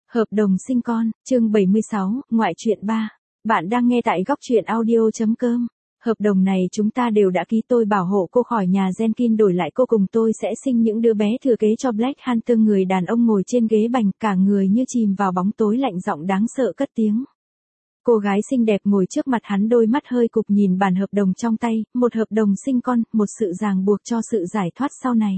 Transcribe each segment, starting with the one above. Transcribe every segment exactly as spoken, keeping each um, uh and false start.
Hợp đồng sinh con, chương bảy mươi sáu, ngoại truyện ba. Bạn đang nghe tại góc truyện audio.com. Hợp đồng này chúng ta đều đã ký, tôi bảo hộ cô khỏi nhà Jenkins, đổi lại cô cùng tôi sẽ sinh những đứa bé thừa kế cho Black Hunter. Người đàn ông ngồi trên ghế bành, cả người như chìm vào bóng tối, lạnh giọng đáng sợ cất tiếng. Cô gái xinh đẹp ngồi trước mặt hắn, đôi mắt hơi cụp nhìn bản hợp đồng trong tay, một hợp đồng sinh con, một sự ràng buộc cho sự giải thoát sau này.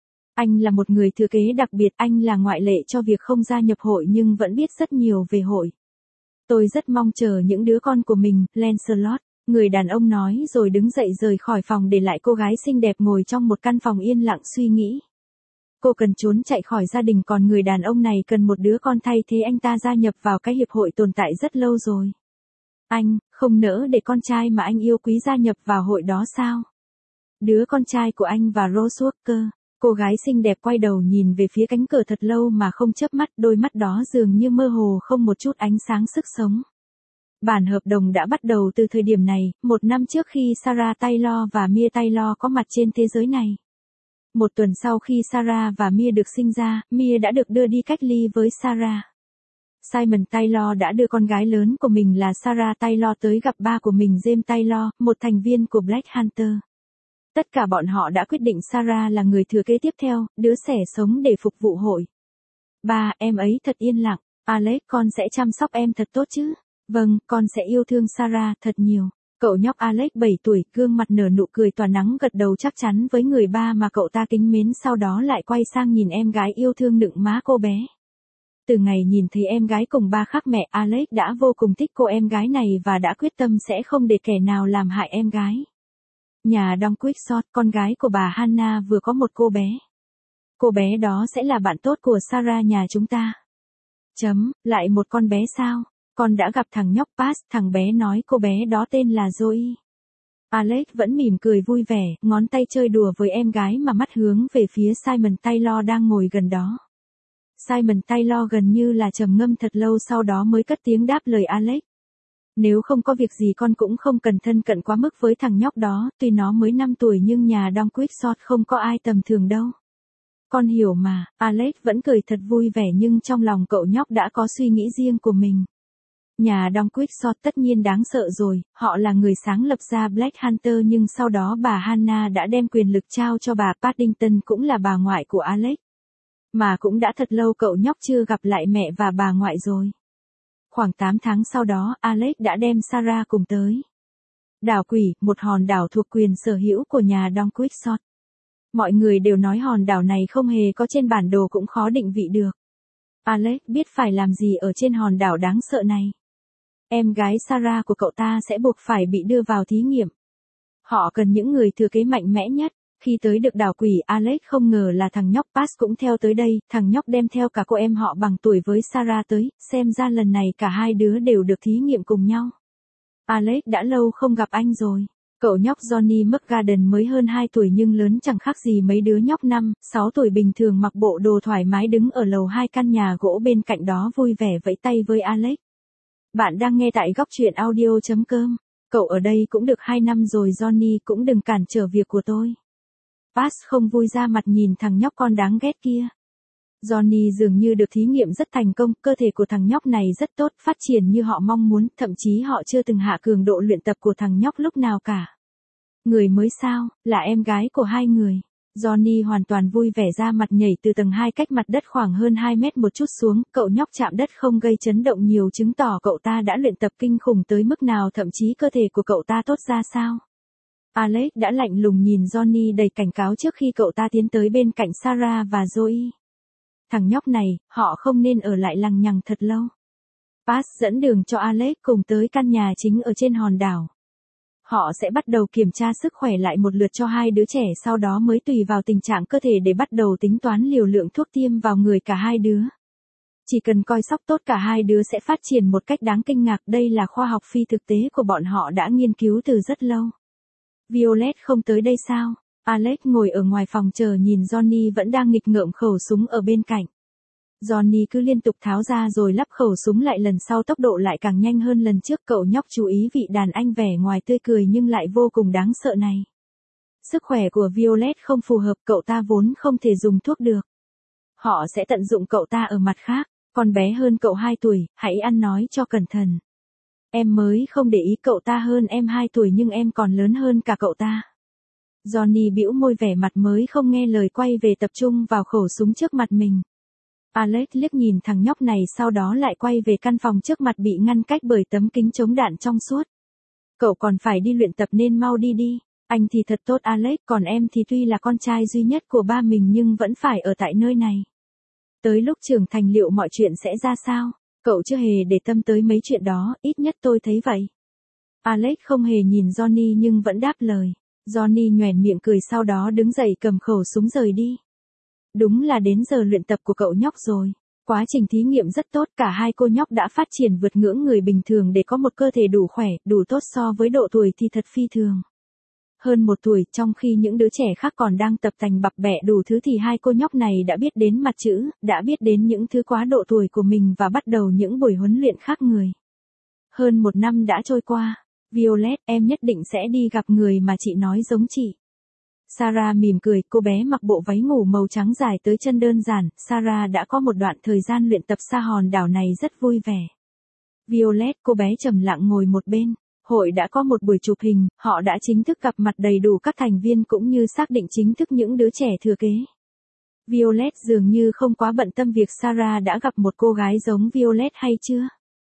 Anh là một người thừa kế đặc biệt, anh là ngoại lệ cho việc không gia nhập hội nhưng vẫn biết rất nhiều về hội. Tôi rất mong chờ những đứa con của mình, Lancelot, người đàn ông nói rồi đứng dậy rời khỏi phòng, để lại cô gái xinh đẹp ngồi trong một căn phòng yên lặng suy nghĩ. Cô cần trốn chạy khỏi gia đình, còn người đàn ông này cần một đứa con thay thế anh ta gia nhập vào cái hiệp hội tồn tại rất lâu rồi. Anh, không nỡ để con trai mà anh yêu quý gia nhập vào hội đó sao? Đứa con trai của anh và Rose Walker. Cô gái xinh đẹp quay đầu nhìn về phía cánh cửa thật lâu mà không chớp mắt, đôi mắt đó dường như mơ hồ không một chút ánh sáng sức sống. Bản hợp đồng đã bắt đầu từ thời điểm này, một năm trước khi Sarah Taylor và Mia Taylor có mặt trên thế giới này. Một tuần sau khi Sarah và Mia được sinh ra, Mia đã được đưa đi cách ly với Sarah. Simon Taylor đã đưa con gái lớn của mình là Sarah Taylor tới gặp ba của mình, James Taylor, một thành viên của Black Hunter. Tất cả bọn họ đã quyết định Sarah là người thừa kế tiếp theo, đứa trẻ sống để phục vụ hội. Ba, em ấy thật yên lặng. Alex, con sẽ chăm sóc em thật tốt chứ? Vâng, con sẽ yêu thương Sarah thật nhiều. Cậu nhóc Alex bảy tuổi, gương mặt nở nụ cười tỏa nắng, gật đầu chắc chắn với người ba mà cậu ta kính mến, sau đó lại quay sang nhìn em gái yêu thương nựng má cô bé. Từ ngày nhìn thấy em gái cùng ba khác mẹ, Alex đã vô cùng thích cô em gái này và đã quyết tâm sẽ không để kẻ nào làm hại em gái. Nhà Đông Quickshot, con gái của bà Hannah vừa có một cô bé. Cô bé đó sẽ là bạn tốt của Sarah nhà chúng ta. Chấm, lại một con bé sao? Con đã gặp thằng nhóc Pass, thằng bé nói cô bé đó tên là Zoe. Alex vẫn mỉm cười vui vẻ, ngón tay chơi đùa với em gái mà mắt hướng về phía Simon Taylor đang ngồi gần đó. Simon Taylor gần như là trầm ngâm thật lâu, sau đó mới cất tiếng đáp lời Alex. Nếu không có việc gì con cũng không cần thân cận quá mức với thằng nhóc đó, tuy nó mới năm tuổi nhưng nhà Đông Quickshot không có ai tầm thường đâu. Con hiểu mà. Alex vẫn cười thật vui vẻ nhưng trong lòng cậu nhóc đã có suy nghĩ riêng của mình. Nhà Đông Quickshot tất nhiên đáng sợ rồi, họ là người sáng lập ra Black Hunter nhưng sau đó bà Hannah đã đem quyền lực trao cho bà Paddington, cũng là bà ngoại của Alex. Mà cũng đã thật lâu cậu nhóc chưa gặp lại mẹ và bà ngoại rồi. Khoảng tám tháng sau đó, Alex đã đem Sarah cùng tới. Đảo Quỷ, một hòn đảo thuộc quyền sở hữu của nhà Đông Quickshot. Mọi người đều nói hòn đảo này không hề có trên bản đồ, cũng khó định vị được. Alex biết phải làm gì ở trên hòn đảo đáng sợ này. Em gái Sarah của cậu ta sẽ buộc phải bị đưa vào thí nghiệm. Họ cần những người thừa kế mạnh mẽ nhất. Khi tới được đảo Quỷ, Alex không ngờ là thằng nhóc Pass cũng theo tới đây, thằng nhóc đem theo cả cô em họ bằng tuổi với Sarah tới, xem ra lần này cả hai đứa đều được thí nghiệm cùng nhau. Alex đã lâu không gặp anh rồi. Cậu nhóc Johnny McGarden mới hơn hai tuổi nhưng lớn chẳng khác gì mấy đứa nhóc năm, sáu tuổi bình thường, mặc bộ đồ thoải mái đứng ở lầu hai căn nhà gỗ bên cạnh đó vui vẻ vẫy tay với Alex. Bạn đang nghe tại góc truyện audio.com. Cậu ở đây cũng được hai năm rồi Johnny, cũng đừng cản trở việc của tôi. Pass không vui ra mặt nhìn thằng nhóc con đáng ghét kia. Johnny dường như được thí nghiệm rất thành công, cơ thể của thằng nhóc này rất tốt, phát triển như họ mong muốn, thậm chí họ chưa từng hạ cường độ luyện tập của thằng nhóc lúc nào cả. Người mới sao, là em gái của hai người. Johnny hoàn toàn vui vẻ ra mặt, nhảy từ tầng hai cách mặt đất khoảng hơn hai mét một chút xuống, cậu nhóc chạm đất không gây chấn động nhiều, chứng tỏ cậu ta đã luyện tập kinh khủng tới mức nào, thậm chí cơ thể của cậu ta tốt ra sao. Alex đã lạnh lùng nhìn Johnny đầy cảnh cáo trước khi cậu ta tiến tới bên cạnh Sarah và Zoe. Thằng nhóc này, họ không nên ở lại lằng nhằng thật lâu. Pass dẫn đường cho Alex cùng tới căn nhà chính ở trên hòn đảo. Họ sẽ bắt đầu kiểm tra sức khỏe lại một lượt cho hai đứa trẻ, sau đó mới tùy vào tình trạng cơ thể để bắt đầu tính toán liều lượng thuốc tiêm vào người cả hai đứa. Chỉ cần coi sóc tốt, cả hai đứa sẽ phát triển một cách đáng kinh ngạc, đây là khoa học phi thực tế của bọn họ đã nghiên cứu từ rất lâu. Violet không tới đây sao? Alex ngồi ở ngoài phòng chờ nhìn Johnny vẫn đang nghịch ngợm khẩu súng ở bên cạnh. Johnny cứ liên tục tháo ra rồi lắp khẩu súng lại, lần sau tốc độ lại càng nhanh hơn lần trước. Cậu nhóc chú ý vị đàn anh vẻ ngoài tươi cười nhưng lại vô cùng đáng sợ này. Sức khỏe của Violet không phù hợp, cậu ta vốn không thể dùng thuốc được. Họ sẽ tận dụng cậu ta ở mặt khác. Con bé hơn cậu hai tuổi, hãy ăn nói cho cẩn thận. Em mới không để ý cậu ta hơn em hai tuổi nhưng em còn lớn hơn cả cậu ta. Johnny bĩu môi vẻ mặt mới không nghe lời quay về tập trung vào khẩu súng trước mặt mình. Alex liếc nhìn thằng nhóc này sau đó lại quay về căn phòng trước mặt bị ngăn cách bởi tấm kính chống đạn trong suốt. Cậu còn phải đi luyện tập nên mau đi đi. Anh thì thật tốt Alex, còn em thì tuy là con trai duy nhất của ba mình nhưng vẫn phải ở tại nơi này. Tới lúc trưởng thành liệu mọi chuyện sẽ ra sao? Cậu chưa hề để tâm tới mấy chuyện đó, ít nhất tôi thấy vậy. Alex không hề nhìn Johnny nhưng vẫn đáp lời. Johnny nhoẻn miệng cười sau đó đứng dậy cầm khẩu súng rời đi. Đúng là đến giờ luyện tập của cậu nhóc rồi. Quá trình thí nghiệm rất tốt, cả hai cô nhóc đã phát triển vượt ngưỡng người bình thường để có một cơ thể đủ khỏe, đủ tốt so với độ tuổi thì thật phi thường. Hơn một tuổi, trong khi những đứa trẻ khác còn đang tập tành bập bẹ đủ thứ thì hai cô nhóc này đã biết đến mặt chữ, đã biết đến những thứ quá độ tuổi của mình và bắt đầu những buổi huấn luyện khác người. Hơn một năm đã trôi qua. Violet, em nhất định sẽ đi gặp người mà chị nói giống chị. Sarah mỉm cười, cô bé mặc bộ váy ngủ màu trắng dài tới chân đơn giản. Sarah đã có một đoạn thời gian luyện tập xa hòn đảo này rất vui vẻ. Violet, cô bé trầm lặng ngồi một bên. Hội đã có một buổi chụp hình, họ đã chính thức gặp mặt đầy đủ các thành viên cũng như xác định chính thức những đứa trẻ thừa kế. Violet dường như không quá bận tâm việc Sarah đã gặp một cô gái giống Violet hay chưa.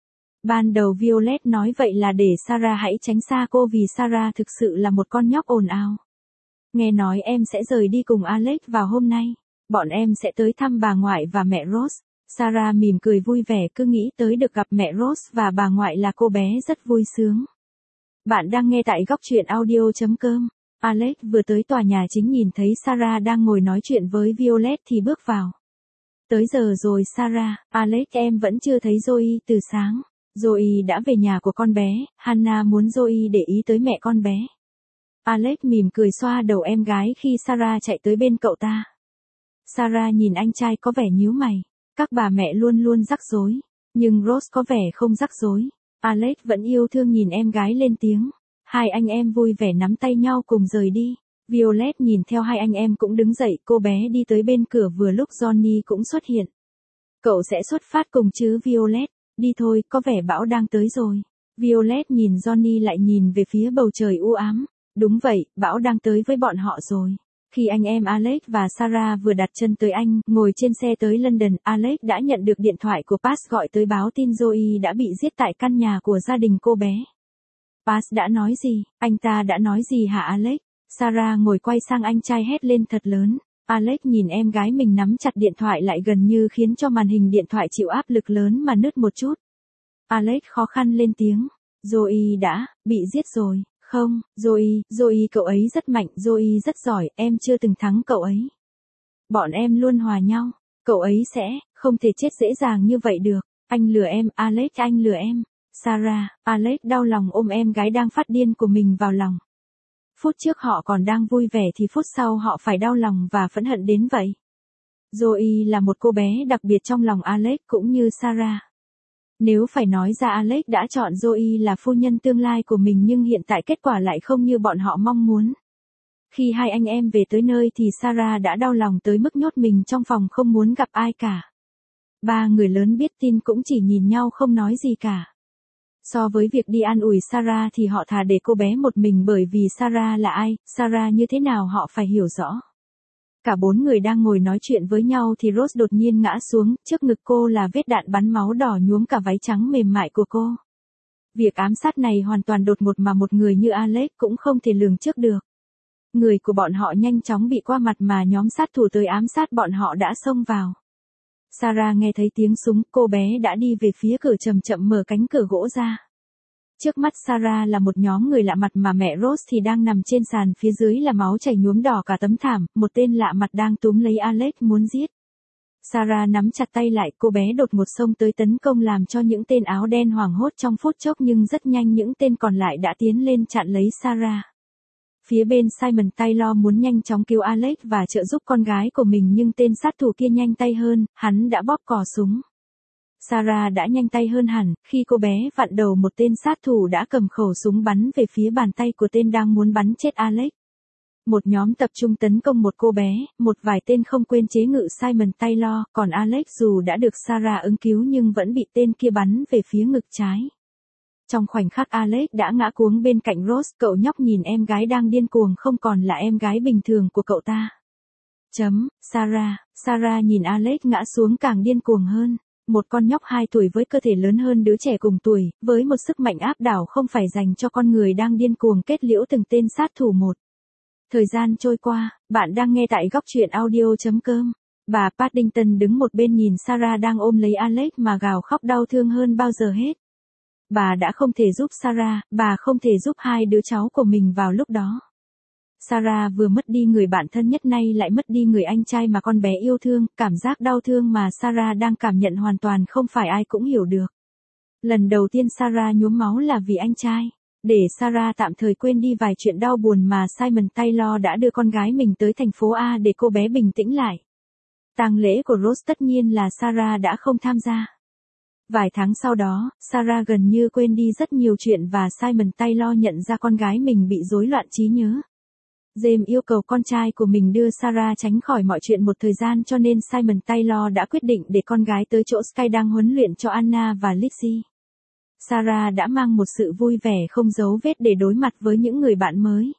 Ban đầu Violet nói vậy là để Sarah hãy tránh xa cô vì Sarah thực sự là một con nhóc ồn ào. Nghe nói em sẽ rời đi cùng Alex vào hôm nay. Bọn em sẽ tới thăm bà ngoại và mẹ Rose. Sarah mỉm cười vui vẻ, cứ nghĩ tới được gặp mẹ Rose và bà ngoại là cô bé rất vui sướng. Bạn đang nghe tại góc truyện audio chấm com. Alex vừa tới tòa nhà chính nhìn thấy Sarah đang ngồi nói chuyện với Violet thì bước vào. Tới giờ rồi Sarah, Alex em vẫn chưa thấy Zoe từ sáng. Zoe đã về nhà của con bé, Hannah muốn Zoe để ý tới mẹ con bé. Alex mỉm cười xoa đầu em gái khi Sarah chạy tới bên cậu ta. Sarah nhìn anh trai có vẻ nhíu mày. Các bà mẹ luôn luôn rắc rối, nhưng Rose có vẻ không rắc rối. Alex vẫn yêu thương nhìn em gái lên tiếng. Hai anh em vui vẻ nắm tay nhau cùng rời đi. Violet nhìn theo hai anh em cũng đứng dậy, cô bé đi tới bên cửa vừa lúc Johnny cũng xuất hiện. Cậu sẽ xuất phát cùng chứ Violet? Đi thôi, có vẻ bão đang tới rồi. Violet nhìn Johnny lại nhìn về phía bầu trời u ám. Đúng vậy, bão đang tới với bọn họ rồi. Khi anh em Alex và Sarah vừa đặt chân tới Anh, ngồi trên xe tới London, Alex đã nhận được điện thoại của Paz gọi tới báo tin Zoe đã bị giết tại căn nhà của gia đình cô bé. Paz đã nói gì? Anh ta đã nói gì hả Alex? Sarah ngồi quay sang anh trai hét lên thật lớn. Alex nhìn em gái mình nắm chặt điện thoại lại gần như khiến cho màn hình điện thoại chịu áp lực lớn mà nứt một chút. Alex khó khăn lên tiếng. Zoe đã bị giết rồi. Không, Zoe, Zoe cậu ấy rất mạnh, Zoe rất giỏi, em chưa từng thắng cậu ấy. Bọn em luôn hòa nhau, cậu ấy sẽ không thể chết dễ dàng như vậy được. Anh lừa em, Alex anh lừa em. Sarah, Alex đau lòng ôm em gái đang phát điên của mình vào lòng. Phút trước họ còn đang vui vẻ thì phút sau họ phải đau lòng và phẫn hận đến vậy. Zoe là một cô bé đặc biệt trong lòng Alex cũng như Sarah. Nếu phải nói ra Alex đã chọn Zoe là phu nhân tương lai của mình nhưng hiện tại kết quả lại không như bọn họ mong muốn. Khi hai anh em về tới nơi thì Sarah đã đau lòng tới mức nhốt mình trong phòng không muốn gặp ai cả. Ba người lớn biết tin cũng chỉ nhìn nhau không nói gì cả. So với việc đi an ủi Sarah thì họ thà để cô bé một mình bởi vì Sarah là ai, Sarah như thế nào họ phải hiểu rõ. Cả bốn người đang ngồi nói chuyện với nhau thì Rose đột nhiên ngã xuống, trước ngực cô là vết đạn bắn máu đỏ nhuốm cả váy trắng mềm mại của cô. Việc ám sát này hoàn toàn đột ngột mà một người như Alex cũng không thể lường trước được. Người của bọn họ nhanh chóng bị qua mặt mà nhóm sát thủ tới ám sát bọn họ đã xông vào. Sarah nghe thấy tiếng súng, cô bé đã đi về phía cửa chậm chậm mở cánh cửa gỗ ra. Trước mắt Sarah là một nhóm người lạ mặt mà mẹ Rose thì đang nằm trên sàn, phía dưới là máu chảy nhuốm đỏ cả tấm thảm, một tên lạ mặt đang túm lấy Alex muốn giết. Sarah nắm chặt tay lại, cô bé đột ngột xông tới tấn công làm cho những tên áo đen hoảng hốt trong phút chốc nhưng rất nhanh những tên còn lại đã tiến lên chặn lấy Sarah. Phía bên Simon Taylor muốn nhanh chóng cứu Alex và trợ giúp con gái của mình nhưng tên sát thủ kia nhanh tay hơn, hắn đã bóp cò súng. Sarah đã nhanh tay hơn hẳn, khi cô bé vặn đầu một tên sát thủ đã cầm khẩu súng bắn về phía bàn tay của tên đang muốn bắn chết Alex. Một nhóm tập trung tấn công một cô bé, một vài tên không quên chế ngự Simon Taylor, còn Alex dù đã được Sarah ứng cứu nhưng vẫn bị tên kia bắn về phía ngực trái. Trong khoảnh khắc Alex đã ngã cuống bên cạnh Rose, cậu nhóc nhìn em gái đang điên cuồng không còn là em gái bình thường của cậu ta. Chấm, Sarah, Sarah nhìn Alex ngã xuống càng điên cuồng hơn. Một con nhóc hai tuổi với cơ thể lớn hơn đứa trẻ cùng tuổi, với một sức mạnh áp đảo không phải dành cho con người đang điên cuồng kết liễu từng tên sát thủ một. Thời gian trôi qua, bạn đang nghe tại góc truyện audio chấm com. Bà Paddington đứng một bên nhìn Sarah đang ôm lấy Alex mà gào khóc đau thương hơn bao giờ hết. Bà đã không thể giúp Sarah, bà không thể giúp hai đứa cháu của mình vào lúc đó. Sarah vừa mất đi người bạn thân nhất nay lại mất đi người anh trai mà con bé yêu thương, cảm giác đau thương mà Sarah đang cảm nhận hoàn toàn không phải ai cũng hiểu được. Lần đầu tiên Sarah nhuốm máu là vì anh trai. Để Sarah tạm thời quên đi vài chuyện đau buồn mà Simon Taylor đã đưa con gái mình tới thành phố A để cô bé bình tĩnh lại. Tang lễ của Rose tất nhiên là Sarah đã không tham gia. Vài tháng sau đó, Sarah gần như quên đi rất nhiều chuyện và Simon Taylor nhận ra con gái mình bị rối loạn trí nhớ. James yêu cầu con trai của mình đưa Sarah tránh khỏi mọi chuyện một thời gian cho nên Simon Taylor đã quyết định để con gái tới chỗ Sky đang huấn luyện cho Anna và Lizzie. Sarah đã mang một sự vui vẻ không giấu vết để đối mặt với những người bạn mới.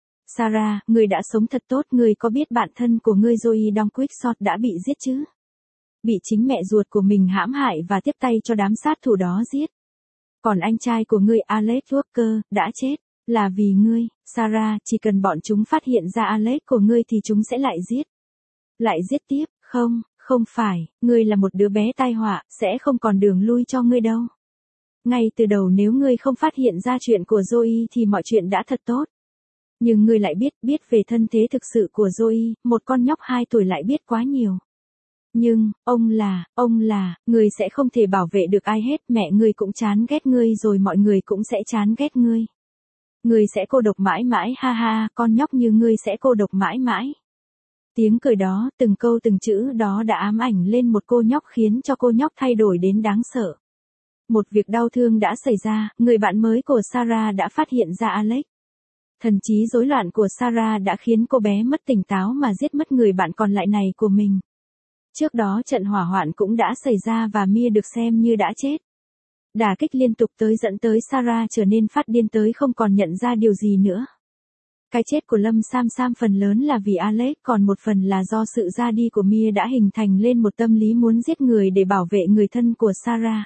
Sarah, người đã sống thật tốt, người có biết bạn thân của ngươi Zoe Dong Quickshot đã bị giết chứ? Bị chính mẹ ruột của mình hãm hại và tiếp tay cho đám sát thủ đó giết. Còn anh trai của ngươi Alex Walker, đã chết. Là vì ngươi, Sarah, chỉ cần bọn chúng phát hiện ra Alex của ngươi thì chúng sẽ lại giết. Lại giết tiếp, không, không phải, ngươi là một đứa bé tai họa, sẽ không còn đường lui cho ngươi đâu. Ngay từ đầu nếu ngươi không phát hiện ra chuyện của Zoe thì mọi chuyện đã thật tốt. Nhưng ngươi lại biết, biết về thân thế thực sự của Zoe, một con nhóc hai tuổi lại biết quá nhiều. Nhưng, ông là, ông là, ngươi sẽ không thể bảo vệ được ai hết, mẹ ngươi cũng chán ghét ngươi rồi mọi người cũng sẽ chán ghét ngươi. Ngươi sẽ cô độc mãi mãi, ha ha, con nhóc như ngươi sẽ cô độc mãi mãi. Tiếng cười đó, từng câu từng chữ đó đã ám ảnh lên một cô nhóc khiến cho cô nhóc thay đổi đến đáng sợ. Một việc đau thương đã xảy ra, người bạn mới của Sarah đã phát hiện ra Alex. Thần trí rối loạn của Sarah đã khiến cô bé mất tỉnh táo mà giết mất người bạn còn lại này của mình. Trước đó trận hỏa hoạn cũng đã xảy ra và Mia được xem như đã chết. Đả kích liên tục tới dẫn tới Sarah trở nên phát điên tới không còn nhận ra điều gì nữa. Cái chết của Lâm Sam Sam phần lớn là vì Alex, còn một phần là do sự ra đi của Mia đã hình thành lên một tâm lý muốn giết người để bảo vệ người thân của Sarah.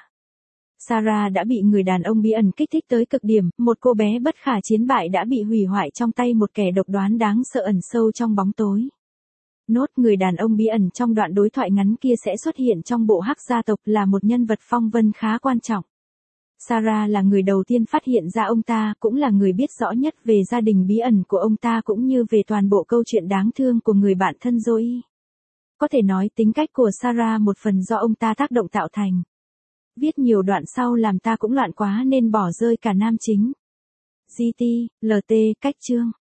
Sarah đã bị người đàn ông bí ẩn kích thích tới cực điểm, một cô bé bất khả chiến bại đã bị hủy hoại trong tay một kẻ độc đoán đáng sợ ẩn sâu trong bóng tối. Nốt, người đàn ông bí ẩn trong đoạn đối thoại ngắn kia sẽ xuất hiện trong bộ Hắc gia tộc, là một nhân vật phong vân khá quan trọng. Sarah là người đầu tiên phát hiện ra ông ta, cũng là người biết rõ nhất về gia đình bí ẩn của ông ta cũng như về toàn bộ câu chuyện đáng thương của người bạn thân Zoe. Có thể nói tính cách của Sarah một phần do ông ta tác động tạo thành. Viết nhiều đoạn sau làm ta cũng loạn quá nên bỏ rơi cả nam chính. giê tê, lờ tê, cách chương.